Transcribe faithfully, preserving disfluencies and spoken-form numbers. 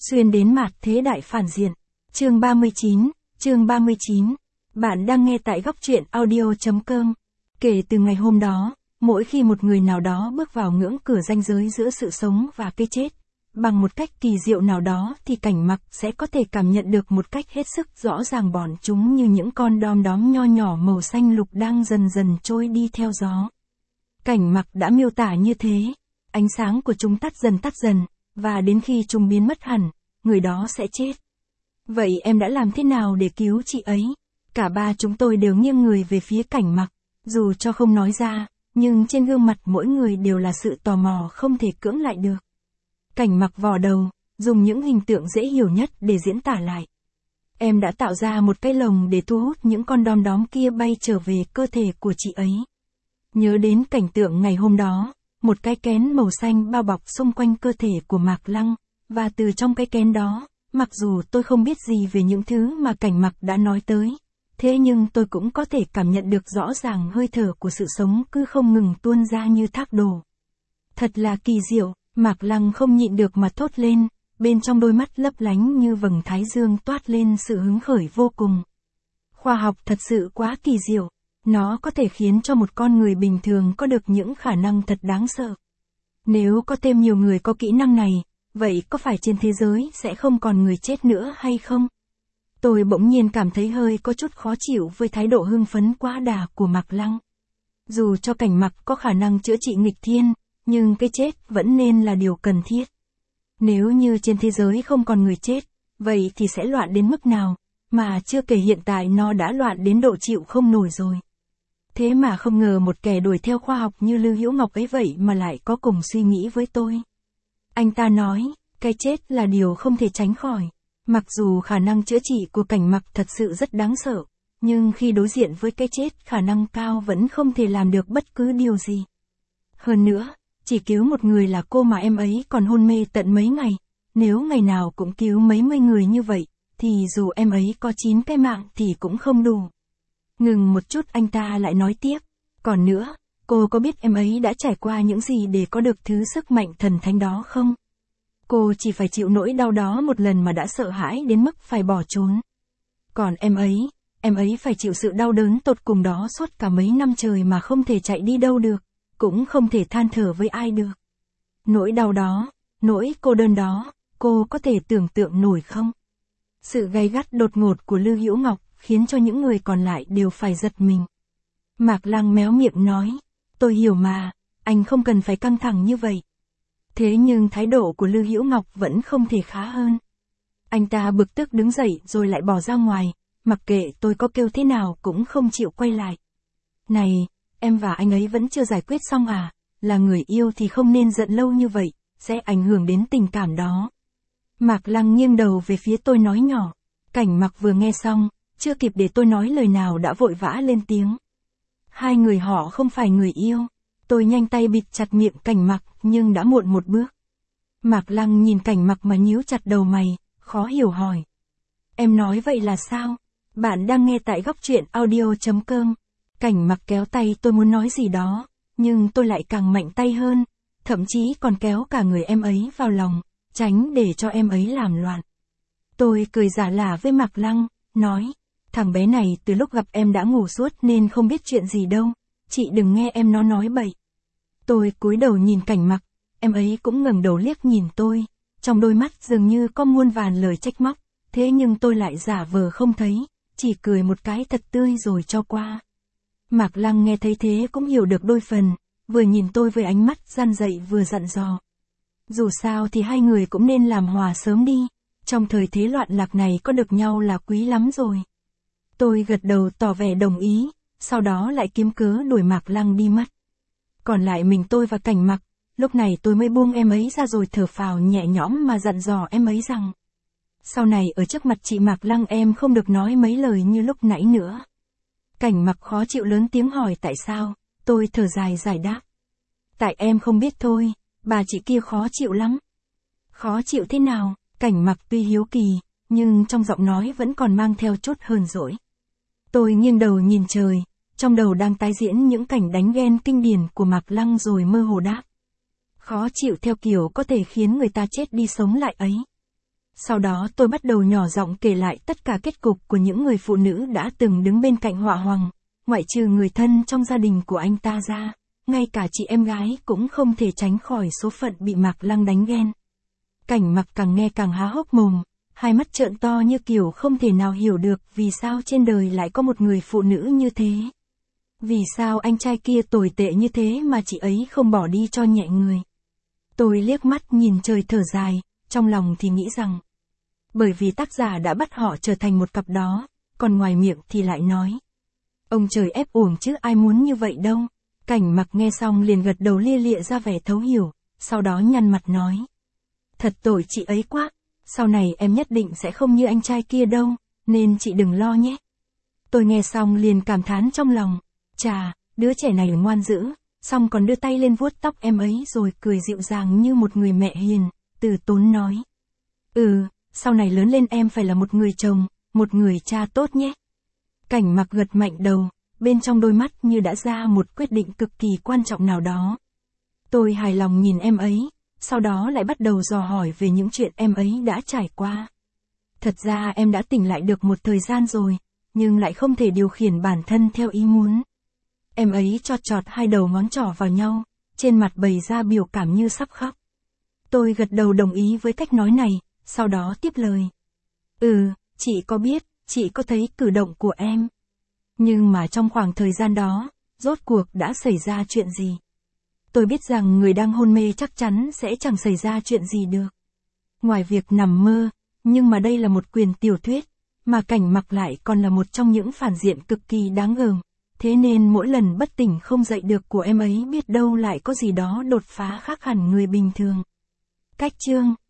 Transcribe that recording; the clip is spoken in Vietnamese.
Xuyên đến mạt thế đại phản diện. Chương ba mươi chín, chương ba mươi chín. Bạn đang nghe tại góc truyện audio chấm com. Kể từ ngày hôm đó, mỗi khi một người nào đó bước vào ngưỡng cửa ranh giới giữa sự sống và cái chết, bằng một cách kỳ diệu nào đó thì Cảnh Mặc sẽ có thể cảm nhận được một cách hết sức rõ ràng bọn chúng như những con đom đóm nho nhỏ màu xanh lục đang dần dần trôi đi theo gió. Cảnh Mặc đã miêu tả như thế, ánh sáng của chúng tắt dần tắt dần, và đến khi chúng biến mất hẳn, người đó sẽ chết. Vậy em đã làm thế nào để cứu chị ấy? Cả ba chúng tôi đều nghiêng người về phía Cảnh Mặc, dù cho không nói ra, nhưng trên gương mặt mỗi người đều là sự tò mò không thể cưỡng lại được. Cảnh Mặc vò đầu, dùng những hình tượng dễ hiểu nhất để diễn tả lại. Em đã tạo ra một cái lồng để thu hút những con đom đóm kia bay trở về cơ thể của chị ấy. Nhớ đến cảnh tượng ngày hôm đó, một cái kén màu xanh bao bọc xung quanh cơ thể của Mạc Lăng, và từ trong cái kén đó, mặc dù tôi không biết gì về những thứ mà Cảnh Mặc đã nói tới, thế nhưng tôi cũng có thể cảm nhận được rõ ràng hơi thở của sự sống cứ không ngừng tuôn ra như thác đổ. Thật là kỳ diệu, Mạc Lăng không nhịn được mà thốt lên, bên trong đôi mắt lấp lánh như vầng thái dương toát lên sự hứng khởi vô cùng. Khoa học thật sự quá kỳ diệu, nó có thể khiến cho một con người bình thường có được những khả năng thật đáng sợ. Nếu có thêm nhiều người có kỹ năng này, vậy có phải trên thế giới sẽ không còn người chết nữa hay không? Tôi bỗng nhiên cảm thấy hơi có chút khó chịu với thái độ hưng phấn quá đà của Mạc Lăng. Dù cho Cảnh Mặc có khả năng chữa trị nghịch thiên, nhưng cái chết vẫn nên là điều cần thiết. Nếu như trên thế giới không còn người chết, vậy thì sẽ loạn đến mức nào, mà chưa kể hiện tại nó đã loạn đến độ chịu không nổi rồi. Thế mà không ngờ một kẻ đuổi theo khoa học như Lưu Hữu Ngọc ấy vậy mà lại có cùng suy nghĩ với tôi. Anh ta nói, cái chết là điều không thể tránh khỏi. Mặc dù khả năng chữa trị của Cảnh Mặc thật sự rất đáng sợ, nhưng khi đối diện với cái chết khả năng cao vẫn không thể làm được bất cứ điều gì. Hơn nữa, chỉ cứu một người là cô mà em ấy còn hôn mê tận mấy ngày, nếu ngày nào cũng cứu mấy mươi người như vậy, thì dù em ấy có chín cái mạng thì cũng không đủ. Ngừng một chút anh ta lại nói tiếp, còn nữa, cô có biết em ấy đã trải qua những gì để có được thứ sức mạnh thần thánh đó không? Cô chỉ phải chịu nỗi đau đó một lần mà đã sợ hãi đến mức phải bỏ trốn. Còn em ấy, em ấy phải chịu sự đau đớn tột cùng đó suốt cả mấy năm trời mà không thể chạy đi đâu được, cũng không thể than thở với ai được. Nỗi đau đó, nỗi cô đơn đó, cô có thể tưởng tượng nổi không? Sự gay gắt đột ngột của Lưu Hữu Ngọc khiến cho những người còn lại đều phải giật mình. Mạc Lăng méo miệng nói, tôi hiểu mà, anh không cần phải căng thẳng như vậy. Thế nhưng thái độ của Lưu Hữu Ngọc vẫn không thể khá hơn. Anh ta bực tức đứng dậy rồi lại bỏ ra ngoài, mặc kệ tôi có kêu thế nào cũng không chịu quay lại. Này, em và anh ấy vẫn chưa giải quyết xong à, là người yêu thì không nên giận lâu như vậy, sẽ ảnh hưởng đến tình cảm đó. Mạc Lăng nghiêng đầu về phía tôi nói nhỏ. Cảnh Mặc vừa nghe xong, chưa kịp để tôi nói lời nào đã vội vã lên tiếng. Hai người họ không phải người yêu. Tôi nhanh tay bịt chặt miệng Cảnh Mặc, nhưng đã muộn một bước. Mạc Lăng nhìn Cảnh Mặc mà nhíu chặt đầu mày, khó hiểu hỏi. Em nói vậy là sao? Bạn đang nghe tại góc truyện audio chấm com. Cảnh Mặc kéo tay tôi muốn nói gì đó, nhưng tôi lại càng mạnh tay hơn, thậm chí còn kéo cả người em ấy vào lòng, tránh để cho em ấy làm loạn. Tôi cười giả lả với Mạc Lăng, nói, thằng bé này từ lúc gặp em đã ngủ suốt nên không biết chuyện gì đâu, chị đừng nghe em nó nói bậy. Tôi cúi đầu nhìn Cảnh Mặc, em ấy cũng ngẩng đầu liếc nhìn tôi, trong đôi mắt dường như có muôn vàn lời trách móc, thế nhưng tôi lại giả vờ không thấy, chỉ cười một cái thật tươi rồi cho qua. Mạc Lăng nghe thấy thế cũng hiểu được đôi phần, vừa nhìn tôi với ánh mắt gian dậy vừa dặn dò. Dù sao thì hai người cũng nên làm hòa sớm đi, trong thời thế loạn lạc này có được nhau là quý lắm rồi. Tôi gật đầu tỏ vẻ đồng ý, sau đó lại kiếm cớ đuổi Mạc Lăng đi mất. Còn lại mình tôi và Cảnh Mặc, lúc này tôi mới buông em ấy ra rồi thở phào nhẹ nhõm mà dặn dò em ấy rằng. Sau này ở trước mặt chị Mạc Lăng em không được nói mấy lời như lúc nãy nữa. Cảnh Mặc khó chịu lớn tiếng hỏi tại sao, tôi thở dài giải đáp. Tại em không biết thôi, bà chị kia khó chịu lắm. Khó chịu thế nào? Cảnh Mặc tuy hiếu kỳ, nhưng trong giọng nói vẫn còn mang theo chút hờn dỗi. Tôi nghiêng đầu nhìn trời, trong đầu đang tái diễn những cảnh đánh ghen kinh điển của Mạc Lăng rồi mơ hồ đáp. Khó chịu theo kiểu có thể khiến người ta chết đi sống lại ấy. Sau đó tôi bắt đầu nhỏ giọng kể lại tất cả kết cục của những người phụ nữ đã từng đứng bên cạnh Họa Hoàng, ngoại trừ người thân trong gia đình của anh ta ra, ngay cả chị em gái cũng không thể tránh khỏi số phận bị Mạc Lăng đánh ghen. Cảnh Mặc càng nghe càng há hốc mồm, hai mắt trợn to như kiểu không thể nào hiểu được vì sao trên đời lại có một người phụ nữ như thế. Vì sao anh trai kia tồi tệ như thế mà chị ấy không bỏ đi cho nhẹ người. Tôi liếc mắt nhìn trời thở dài, trong lòng thì nghĩ rằng, bởi vì tác giả đã bắt họ trở thành một cặp đó, còn ngoài miệng thì lại nói, ông trời ép uổng chứ ai muốn như vậy đâu. Cảnh Mặc nghe xong liền gật đầu lia lịa ra vẻ thấu hiểu, sau đó nhăn mặt nói, thật tội chị ấy quá, sau này em nhất định sẽ không như anh trai kia đâu, nên chị đừng lo nhé. Tôi nghe xong liền cảm thán trong lòng, chà, đứa trẻ này ngoan dữ, xong còn đưa tay lên vuốt tóc em ấy rồi cười dịu dàng như một người mẹ hiền, từ tốn nói. Ừ, sau này lớn lên em phải là một người chồng, một người cha tốt nhé. Cảnh Mặc gật mạnh đầu, bên trong đôi mắt như đã ra một quyết định cực kỳ quan trọng nào đó. Tôi hài lòng nhìn em ấy, sau đó lại bắt đầu dò hỏi về những chuyện em ấy đã trải qua. Thật ra em đã tỉnh lại được một thời gian rồi, nhưng lại không thể điều khiển bản thân theo ý muốn. Em ấy chọt chọt hai đầu ngón trỏ vào nhau, trên mặt bày ra biểu cảm như sắp khóc. Tôi gật đầu đồng ý với cách nói này, sau đó tiếp lời. Ừ, chị có biết, chị có thấy cử động của em. Nhưng mà trong khoảng thời gian đó, rốt cuộc đã xảy ra chuyện gì? Tôi biết rằng người đang hôn mê chắc chắn sẽ chẳng xảy ra chuyện gì được. Ngoài việc nằm mơ, nhưng mà đây là một quyển tiểu thuyết, mà Cảnh Mặc lại còn là một trong những phản diện cực kỳ đáng gờm. Thế nên mỗi lần bất tỉnh không dậy được của em ấy biết đâu lại có gì đó đột phá khác hẳn người bình thường. Cách chương